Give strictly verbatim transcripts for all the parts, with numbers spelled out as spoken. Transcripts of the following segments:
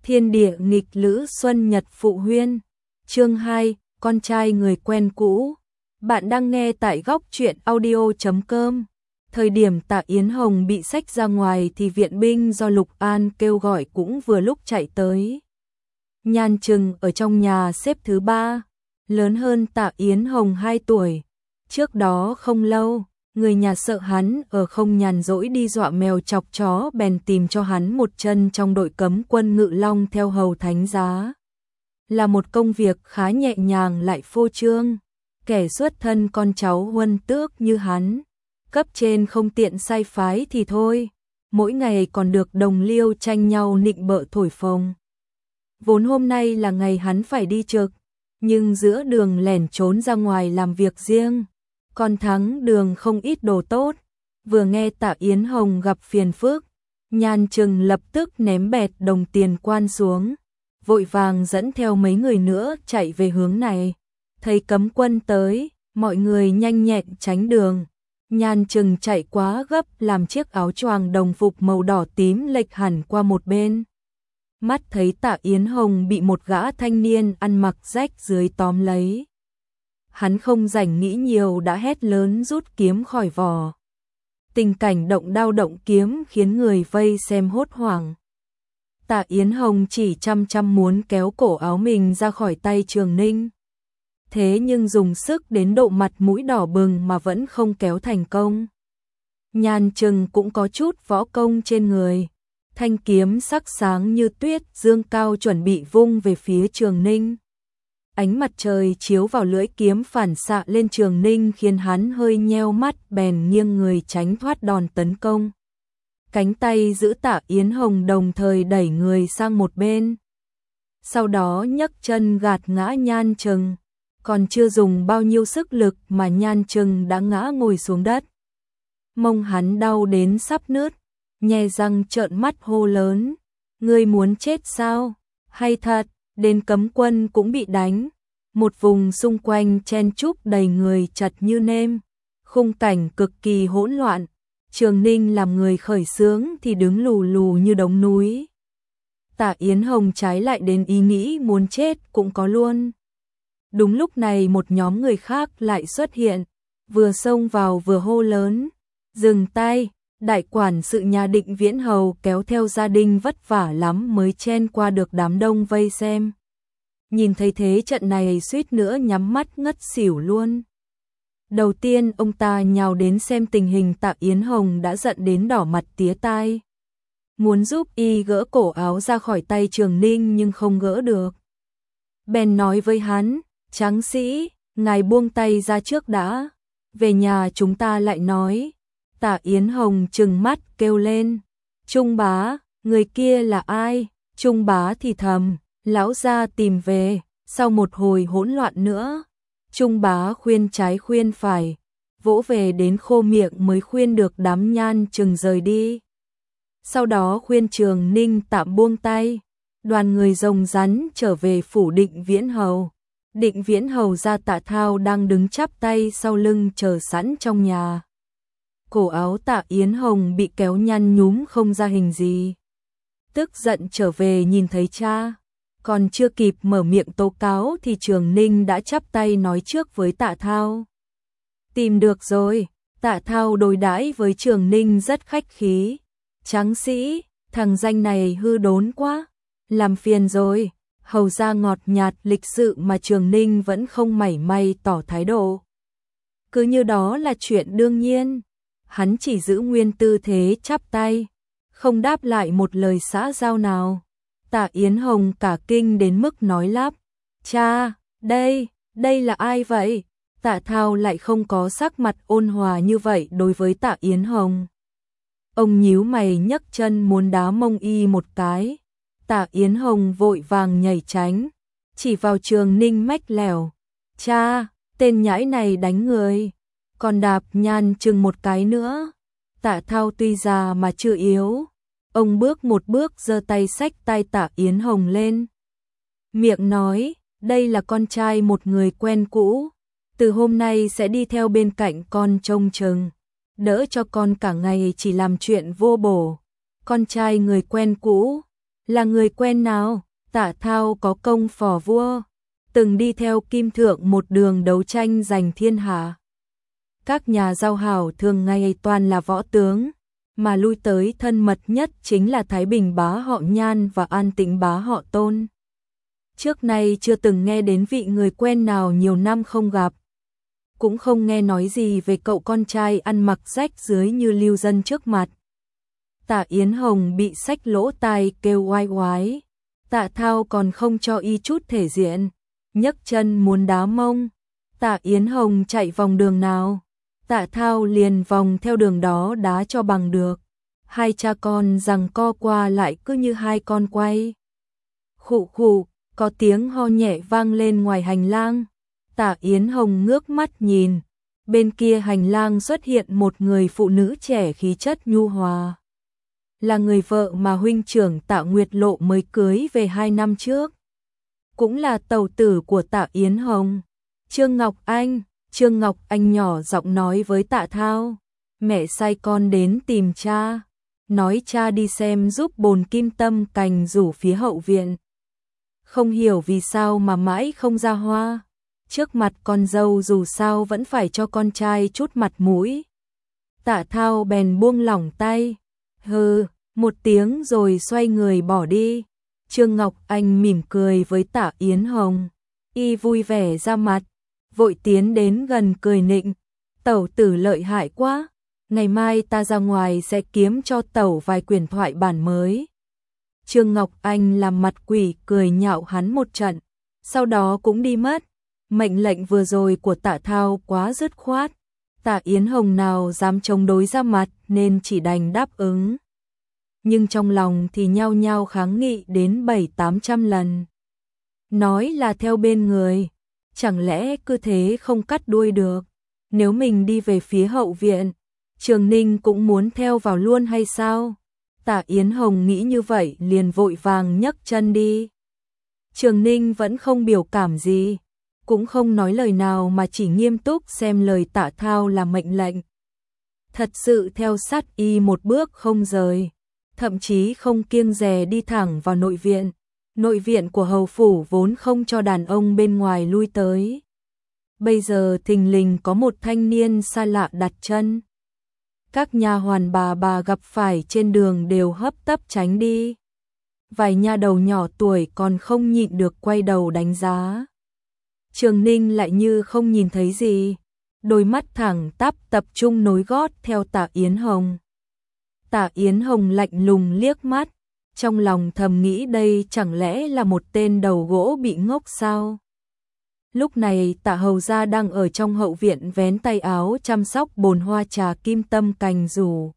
Thiên địa nghịch lữ xuân nhật phụ huyên. Chương hai, con trai người quen cũ. Bạn đang nghe tại góc truyện audio chấm com. Thời điểm Tạ Yến Hồng bị xách ra ngoài thì viện binh do Lục An kêu gọi cũng vừa lúc chạy tới. Nhan Trừng ở trong nhà xếp thứ ba, lớn hơn Tạ Yến Hồng hai tuổi. Trước đó không lâu, người nhà sợ hắn ở không nhàn rỗi đi dọa mèo chọc chó bèn tìm cho hắn một chân trong đội cấm quân Ngự Long theo hầu thánh giá. Là một công việc khá nhẹ nhàng lại phô trương, kẻ xuất thân con cháu huân tước như hắn, cấp trên không tiện sai phái thì thôi, mỗi ngày còn được đồng liêu tranh nhau nịnh bợ thổi phồng. Vốn hôm nay là ngày hắn phải đi trực, nhưng giữa đường lẻn trốn ra ngoài làm việc riêng, còn thắng đường không ít đồ tốt. Vừa nghe Tạ Yến Hồng gặp phiền phức, Nhan Trừng lập tức ném bẹt đồng tiền quan xuống, vội vàng dẫn theo mấy người nữa chạy về hướng này. Thấy cấm quân tới, mọi người nhanh nhẹn tránh đường. Nhan Trừng chạy quá gấp làm chiếc áo choàng đồng phục màu đỏ tím lệch hẳn qua một bên. Mắt thấy Tạ Yến Hồng bị một gã thanh niên ăn mặc rách dưới tóm lấy. Hắn không rảnh nghĩ nhiều đã hét lớn rút kiếm khỏi vỏ. Tình cảnh động đao động kiếm khiến người vây xem hốt hoảng. Tạ Yến Hồng chỉ chăm chăm muốn kéo cổ áo mình ra khỏi tay Trường Ninh. Thế nhưng dùng sức đến độ mặt mũi đỏ bừng mà vẫn không kéo thành công. Nhan Trừng cũng có chút võ công trên người. Thanh kiếm sắc sáng như tuyết dương cao chuẩn bị vung về phía Trường Ninh. Ánh mặt trời chiếu vào lưỡi kiếm phản xạ lên Trường Ninh khiến hắn hơi nheo mắt bèn nghiêng người tránh thoát đòn tấn công. Cánh tay giữ Tạ Yến Hồng đồng thời đẩy người sang một bên. Sau đó nhấc chân gạt ngã Nhan Trừng. Còn chưa dùng bao nhiêu sức lực mà Nhan Trừng đã ngã ngồi xuống đất. Mông hắn đau đến sắp nứt, nhe răng trợn mắt hô lớn. Ngươi muốn chết sao? Hay thật, đến cấm quân cũng bị đánh. Một vùng xung quanh chen chúc đầy người chật như nêm. Khung cảnh cực kỳ hỗn loạn. Trường Ninh làm người khởi xướng thì đứng lù lù như đống núi. Tạ Yến Hồng trái lại đến ý nghĩ muốn chết cũng có luôn. Đúng lúc này một nhóm người khác lại xuất hiện, vừa xông vào vừa hô lớn. Dừng tay, đại quản sự nhà Định Viễn Hầu kéo theo gia đình vất vả lắm mới chen qua được đám đông vây xem. Nhìn thấy thế trận này suýt nữa nhắm mắt ngất xỉu luôn. Đầu tiên ông ta nhào đến xem tình hình Tạ Yến Hồng đã giận đến đỏ mặt tía tai. Muốn giúp y gỡ cổ áo ra khỏi tay Trường Ninh nhưng không gỡ được. Bèn nói với hắn, tráng sĩ, ngài buông tay ra trước đã, về nhà chúng ta lại nói. Tạ Yến Hồng trừng mắt kêu lên, Trung bá, người kia là ai? Trung bá thì thầm, lão gia tìm về. Sau một hồi hỗn loạn nữa, Trung bá khuyên trái khuyên phải, vỗ về đến khô miệng mới khuyên được đám Nhan Trừng rời đi. Sau đó khuyên Trường Ninh tạm buông tay, đoàn người rồng rắn trở về phủ Định Viễn Hầu. Định Viễn Hầu gia Tạ Thao đang đứng chắp tay sau lưng chờ sẵn trong nhà. Cổ áo Tạ Yến Hồng bị kéo nhăn nhúm không ra hình gì. Tức giận trở về nhìn thấy cha, còn chưa kịp mở miệng tố cáo thì Trường Ninh đã chắp tay nói trước với Tạ Thao. Tìm được rồi. Tạ Thao đối đãi với Trường Ninh rất khách khí. Tráng sĩ, thằng danh này hư đốn quá, làm phiền rồi. Hầu ra ngọt nhạt lịch sự mà Trường Ninh vẫn không mảy may tỏ thái độ. Cứ như đó là chuyện đương nhiên. Hắn chỉ giữ nguyên tư thế chắp tay, không đáp lại một lời xã giao nào. Tạ Yến Hồng cả kinh đến mức nói lắp, cha, đây, đây là ai vậy? Tạ Thao lại không có sắc mặt ôn hòa như vậy đối với Tạ Yến Hồng. Ông nhíu mày nhấc chân muốn đá mông y một cái. Tạ Yến Hồng vội vàng nhảy tránh, chỉ vào Trường Ninh mách lẻo, cha, tên nhãi này đánh người. Còn đạp Nhan Trừng một cái nữa. Tạ Thao tuy già mà chưa yếu. Ông bước một bước giơ tay xách tay Tạ Yến Hồng lên. Miệng nói, đây là con trai một người quen cũ. Từ hôm nay sẽ đi theo bên cạnh con trông chừng. Đỡ cho con cả ngày chỉ làm chuyện vô bổ. Con trai người quen cũ. Là người quen nào? Tạ Thao có công phò vua, từng đi theo Kim Thượng một đường đấu tranh giành thiên hạ. Các nhà giao hảo thường ngày toàn là võ tướng, mà lui tới thân mật nhất chính là Thái Bình bá họ Nhan và An Tĩnh bá họ Tôn. Trước nay chưa từng nghe đến vị người quen nào nhiều năm không gặp. Cũng không nghe nói gì về cậu con trai ăn mặc rách rưới như lưu dân trước mặt. Tạ Yến Hồng bị xách lỗ tai kêu oai oái. Tạ Thao còn không cho y chút thể diện, nhấc chân muốn đá mông. Tạ Yến Hồng chạy vòng đường nào, Tạ Thao liền vòng theo đường đó đá cho bằng được. Hai cha con giằng co qua lại cứ như hai con quay. Khụ khụ, có tiếng ho nhẹ vang lên ngoài hành lang. Tạ Yến Hồng ngước mắt nhìn, bên kia hành lang xuất hiện một người phụ nữ trẻ khí chất nhu hòa. Là người vợ mà huynh trưởng Tạ Nguyệt Lộ mới cưới về hai năm trước. Cũng là tẩu tử của Tạ Yến Hồng, Trương Ngọc Anh. Trương Ngọc Anh nhỏ giọng nói với Tạ Thao, mẹ sai con đến tìm cha, nói cha đi xem giúp bồn kim tâm cành rủ phía hậu viện. Không hiểu vì sao mà mãi không ra hoa, trước mặt con dâu dù sao vẫn phải cho con trai chút mặt mũi. Tạ Thao bèn buông lỏng tay, hừ, một tiếng rồi xoay người bỏ đi. Trương Ngọc Anh mỉm cười với Tạ Yến Hồng, y vui vẻ ra mặt, vội tiến đến gần cười nịnh, tẩu tử lợi hại quá, ngày mai ta ra ngoài sẽ kiếm cho tẩu vài quyển thoại bản mới. Trương Ngọc Anh làm mặt quỷ cười nhạo hắn một trận, sau đó cũng đi mất. Mệnh lệnh vừa rồi của Tạ Thao quá dứt khoát, Tạ Yến Hồng nào dám chống đối ra mặt nên chỉ đành đáp ứng. Nhưng trong lòng thì nhao nhao kháng nghị đến bảy tám trăm lần. Nói là theo bên người, chẳng lẽ cứ thế không cắt đuôi được? Nếu mình đi về phía hậu viện, Trường Ninh cũng muốn theo vào luôn hay sao? Tạ Yến Hồng nghĩ như vậy liền vội vàng nhấc chân đi. Trường Ninh vẫn không biểu cảm gì, cũng không nói lời nào mà chỉ nghiêm túc xem lời Tạ Thao là mệnh lệnh. Thật sự theo sát y một bước không rời, thậm chí không kiêng dè đi thẳng vào nội viện. Nội viện của hầu phủ vốn không cho đàn ông bên ngoài lui tới. Bây giờ thình lình có một thanh niên xa lạ đặt chân. Các nha hoàn bà bà gặp phải trên đường đều hấp tấp tránh đi. Vài nha đầu nhỏ tuổi còn không nhịn được quay đầu đánh giá. Trường Ninh lại như không nhìn thấy gì, đôi mắt thẳng tắp tập trung nối gót theo Tạ Yến Hồng. Tạ Yến Hồng lạnh lùng liếc mắt, trong lòng thầm nghĩ đây chẳng lẽ là một tên đầu gỗ bị ngốc sao? Lúc này Tạ hầu gia đang ở trong hậu viện vén tay áo chăm sóc bồn hoa trà kim tâm cành rủ.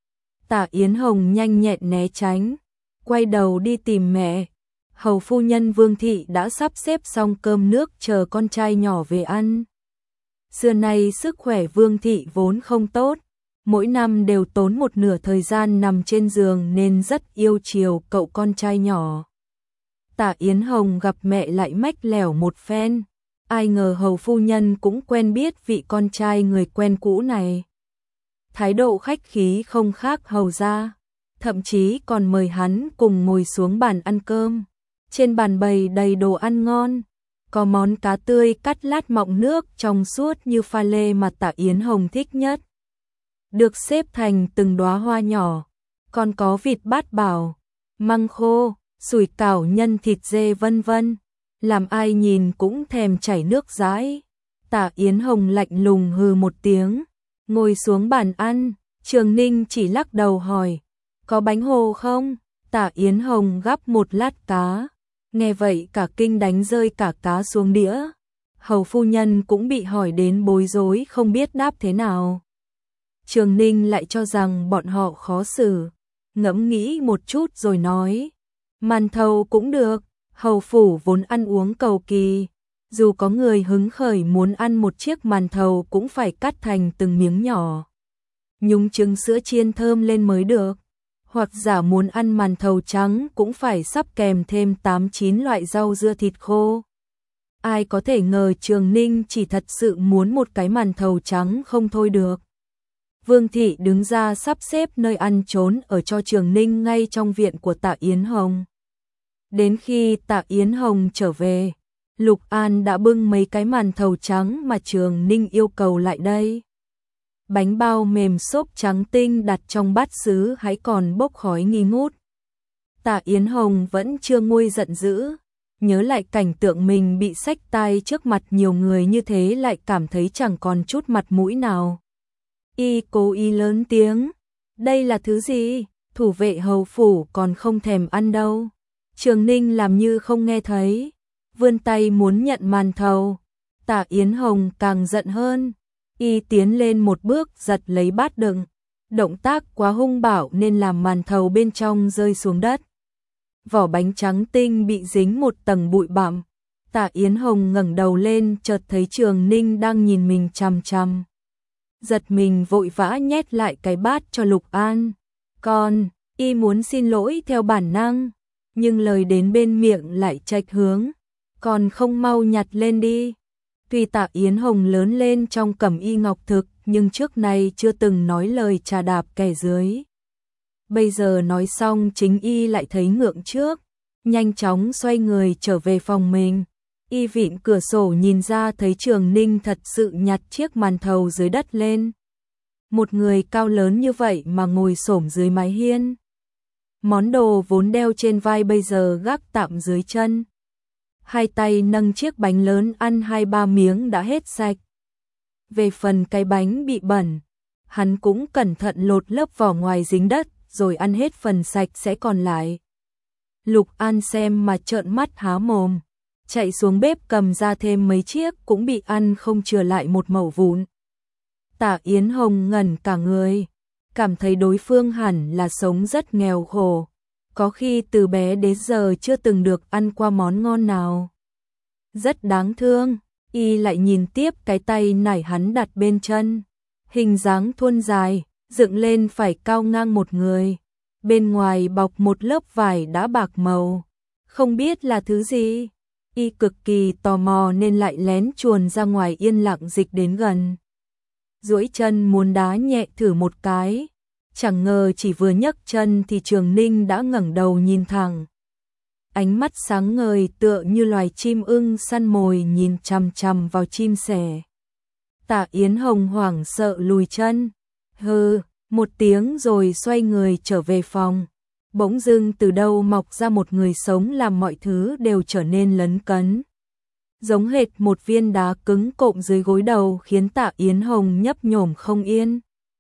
Tạ Yến Hồng nhanh nhẹn né tránh, quay đầu đi tìm mẹ. Hầu phu nhân Vương Thị đã sắp xếp xong cơm nước chờ con trai nhỏ về ăn. Xưa nay sức khỏe Vương Thị vốn không tốt, mỗi năm đều tốn một nửa thời gian nằm trên giường nên rất yêu chiều cậu con trai nhỏ. Tạ Yến Hồng gặp mẹ lại mách lẻo một phen, ai ngờ hầu phu nhân cũng quen biết vị con trai người quen cũ này. Thái độ khách khí không khác hầu gia, thậm chí còn mời hắn cùng ngồi xuống bàn ăn cơm. Trên bàn bày đầy đồ ăn ngon, có món cá tươi cắt lát mọng nước trong suốt như pha lê mà Tạ Yến Hồng thích nhất, được xếp thành từng đóa hoa nhỏ, còn có vịt bát bảo, măng khô, sủi cảo nhân thịt dê vân vân, làm ai nhìn cũng thèm chảy nước dãi. Tạ Yến Hồng lạnh lùng hừ một tiếng, ngồi xuống bàn ăn. Trường Ninh chỉ lắc đầu hỏi, có bánh hồ không? Tạ Yến Hồng gắp một lát cá, nghe vậy cả kinh đánh rơi cả cá xuống đĩa. Hầu phu nhân cũng bị hỏi đến bối rối không biết đáp thế nào. Trường Ninh lại cho rằng bọn họ khó xử, ngẫm nghĩ một chút rồi nói, màn thầu cũng được, hầu phủ vốn ăn uống cầu kỳ, dù có người hứng khởi muốn ăn một chiếc màn thầu cũng phải cắt thành từng miếng nhỏ, nhúng trứng sữa chiên thơm lên mới được, hoặc giả muốn ăn màn thầu trắng cũng phải sắp kèm thêm tám chín loại rau dưa thịt khô. Ai có thể ngờ Trường Ninh chỉ thật sự muốn một cái màn thầu trắng không thôi được. Vương Thị đứng ra sắp xếp nơi ăn trốn ở cho Trường Ninh ngay trong viện của Tạ Yến Hồng. Đến khi Tạ Yến Hồng trở về, Lục An đã bưng mấy cái màn thầu trắng mà Trường Ninh yêu cầu lại đây. Bánh bao mềm xốp trắng tinh đặt trong bát sứ hãy còn bốc khói nghi ngút. Tạ Yến Hồng vẫn chưa nguôi giận dữ, nhớ lại cảnh tượng mình bị xách tay trước mặt nhiều người như thế lại cảm thấy chẳng còn chút mặt mũi nào. Y cố ý lớn tiếng, đây là thứ gì, thủ vệ hầu phủ còn không thèm ăn đâu. Trường Ninh làm như không nghe thấy, vươn tay muốn nhận màn thầu. Tạ Yến Hồng càng giận hơn, y tiến lên một bước giật lấy bát đựng. Động tác quá hung bạo nên làm màn thầu bên trong rơi xuống đất. Vỏ bánh trắng tinh bị dính một tầng bụi bặm. Tạ Yến Hồng ngẩng đầu lên chợt thấy Trường Ninh đang nhìn mình chằm chằm. Giật mình vội vã nhét lại cái bát cho Lục An. Còn, y muốn xin lỗi theo bản năng, nhưng lời đến bên miệng lại chệch hướng. Còn không mau nhặt lên đi. Tuy Tạ Yến Hồng lớn lên trong cẩm y ngọc thực, nhưng trước nay chưa từng nói lời trà đạp kẻ dưới. Bây giờ nói xong chính y lại thấy ngượng trước, nhanh chóng xoay người trở về phòng mình. Y vịn cửa sổ nhìn ra thấy Trường Ninh thật sự nhặt chiếc màn thầu dưới đất lên. Một người cao lớn như vậy mà ngồi xổm dưới mái hiên. Món đồ vốn đeo trên vai bây giờ gác tạm dưới chân. Hai tay nâng chiếc bánh lớn ăn hai ba miếng đã hết sạch. Về phần cái bánh bị bẩn, hắn cũng cẩn thận lột lớp vỏ ngoài dính đất rồi ăn hết phần sạch sẽ còn lại. Lục An xem mà trợn mắt há mồm, chạy xuống bếp cầm ra thêm mấy chiếc cũng bị ăn không chừa lại một mẩu vụn. Tạ Yến Hồng ngẩn cả người, cảm thấy đối phương hẳn là sống rất nghèo khổ, có khi từ bé đến giờ chưa từng được ăn qua món ngon nào. Rất đáng thương, y lại nhìn tiếp cái tay nải hắn đặt bên chân, hình dáng thuôn dài, dựng lên phải cao ngang một người, bên ngoài bọc một lớp vải đã bạc màu, không biết là thứ gì. Y cực kỳ tò mò nên lại lén chuồn ra ngoài yên lặng dịch đến gần. Duỗi chân muốn đá nhẹ thử một cái, chẳng ngờ chỉ vừa nhấc chân thì Trường Ninh đã ngẩng đầu nhìn thẳng. Ánh mắt sáng ngời tựa như loài chim ưng săn mồi nhìn chằm chằm vào chim sẻ. Tạ Yến Hồng hoảng sợ lùi chân, hừ, một tiếng rồi xoay người trở về phòng. Bỗng dưng từ đâu mọc ra một người sống làm mọi thứ đều trở nên lấn cấn. Giống hệt một viên đá cứng cộm dưới gối đầu khiến Tạ Yến Hồng nhấp nhổm không yên.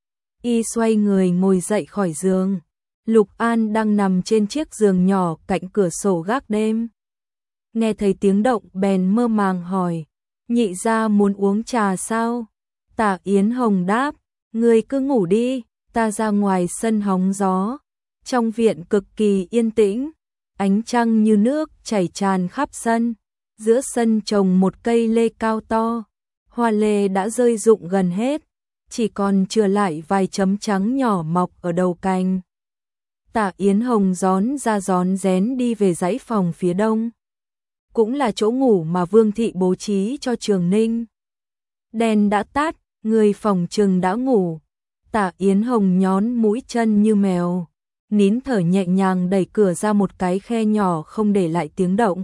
Y xoay người ngồi dậy khỏi giường. Lục An đang nằm trên chiếc giường nhỏ cạnh cửa sổ gác đêm. Nghe thấy tiếng động bèn mơ màng hỏi, nhị gia muốn uống trà sao? Tạ Yến Hồng đáp, ngươi cứ ngủ đi, ta ra ngoài sân hóng gió. Trong viện cực kỳ yên tĩnh, ánh trăng như nước chảy tràn khắp sân. Giữa sân trồng một cây lê cao to, hoa lê đã rơi rụng gần hết, chỉ còn chừa lại vài chấm trắng nhỏ mọc ở đầu cành. Tạ Yến Hồng rón ra rón rén đi về dãy phòng phía đông, cũng là chỗ ngủ mà Vương thị bố trí cho Trường Ninh. Đèn đã tắt, người phòng trừng đã ngủ. Tạ Yến Hồng nhón mũi chân như mèo, nín thở nhẹ nhàng đẩy cửa ra một cái khe nhỏ không để lại tiếng động.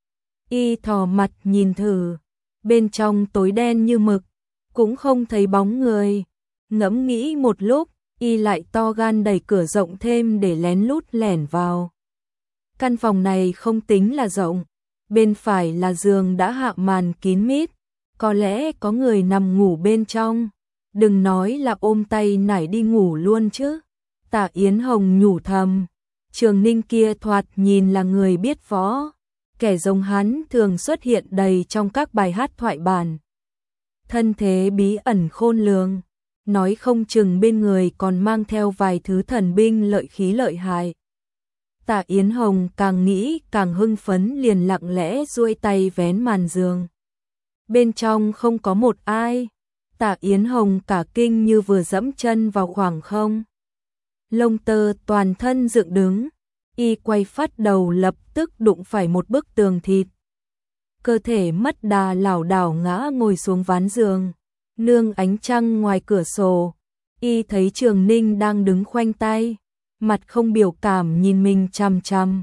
Y thò mặt nhìn thử, bên trong tối đen như mực, cũng không thấy bóng người. Ngẫm nghĩ một lúc, y lại to gan đẩy cửa rộng thêm để lén lút lẻn vào. Căn phòng này không tính là rộng, bên phải là giường đã hạ màn kín mít, có lẽ có người nằm ngủ bên trong. Đừng nói là ôm tay nải đi ngủ luôn chứ. Tạ Yến Hồng nhủ thầm, Trường Ninh kia thoạt nhìn là người biết võ. Kẻ giống hắn thường xuất hiện đầy trong các bài hát thoại bản. Thân thế bí ẩn khôn lường, nói không chừng bên người còn mang theo vài thứ thần binh lợi khí lợi hại. Tạ Yến Hồng càng nghĩ càng hưng phấn liền lặng lẽ duỗi tay vén màn giường. Bên trong không có một ai. Tạ Yến Hồng cả kinh như vừa dẫm chân vào khoảng không. Lông tơ toàn thân dựng đứng. Y quay phát đầu lập tức đụng phải một bức tường thịt. Cơ thể mất đà lảo đảo ngã ngồi xuống ván giường. Nương ánh trăng ngoài cửa sổ, y thấy Trường Ninh đang đứng khoanh tay, mặt không biểu cảm nhìn mình chằm chằm.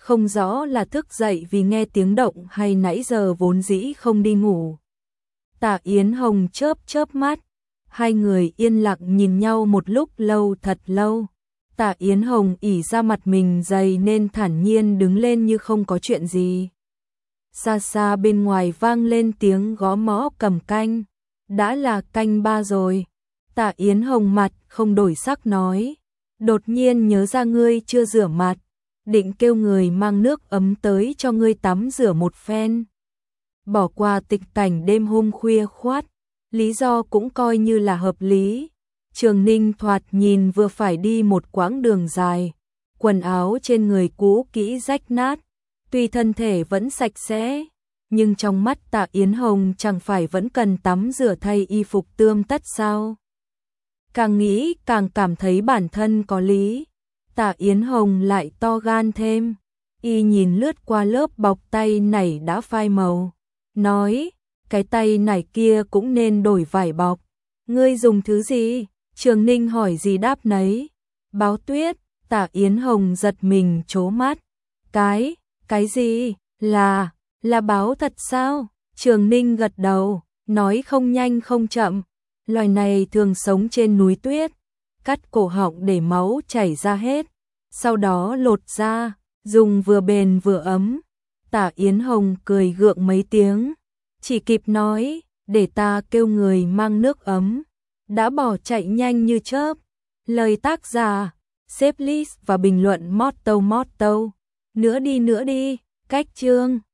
không rõ là thức dậy vì nghe tiếng động hay nãy giờ vốn dĩ không đi ngủ. Tạ Yến Hồng chớp chớp mắt, hai người yên lặng nhìn nhau một lúc lâu thật lâu. Tạ Yến Hồng ỉ ra mặt mình dày nên thản nhiên đứng lên như không có chuyện gì. Xa xa bên ngoài vang lên tiếng gõ mõ cầm canh. Đã là canh ba rồi. Tạ Yến Hồng mặt không đổi sắc nói. Đột nhiên nhớ ra ngươi chưa rửa mặt. Định kêu người mang nước ấm tới cho ngươi tắm rửa một phen. Bỏ qua tịch cảnh đêm hôm khuya khoát. Lý do cũng coi như là hợp lý. Trường Ninh thoạt nhìn vừa phải đi một quãng đường dài. Quần áo trên người cũ kỹ rách nát. Tuy thân thể vẫn sạch sẽ, nhưng trong mắt Tạ Yến Hồng chẳng phải vẫn cần tắm rửa thay y phục tươm tất sao. Càng nghĩ càng cảm thấy bản thân có lý. Tạ Yến Hồng lại to gan thêm. Y nhìn lướt qua lớp bọc tay này đã phai màu. Nói, cái tay này kia cũng nên đổi vải bọc. Ngươi dùng thứ gì? Trường Ninh hỏi gì đáp nấy. Báo tuyết. Tạ Yến Hồng giật mình trố mắt. Cái, cái gì? Là, là báo thật sao? Trường Ninh gật đầu, nói không nhanh không chậm. Loài này thường sống trên núi tuyết. Cắt cổ họng để máu chảy ra hết. Sau đó lột ra, dùng vừa bền vừa ấm. Tạ Yến Hồng cười gượng mấy tiếng. Chỉ kịp nói, để ta kêu người mang nước ấm. Đã bỏ chạy nhanh như chớp. Lời tác giả, xếp list và bình luận motto motto. Nữa đi nữa đi, cách chương.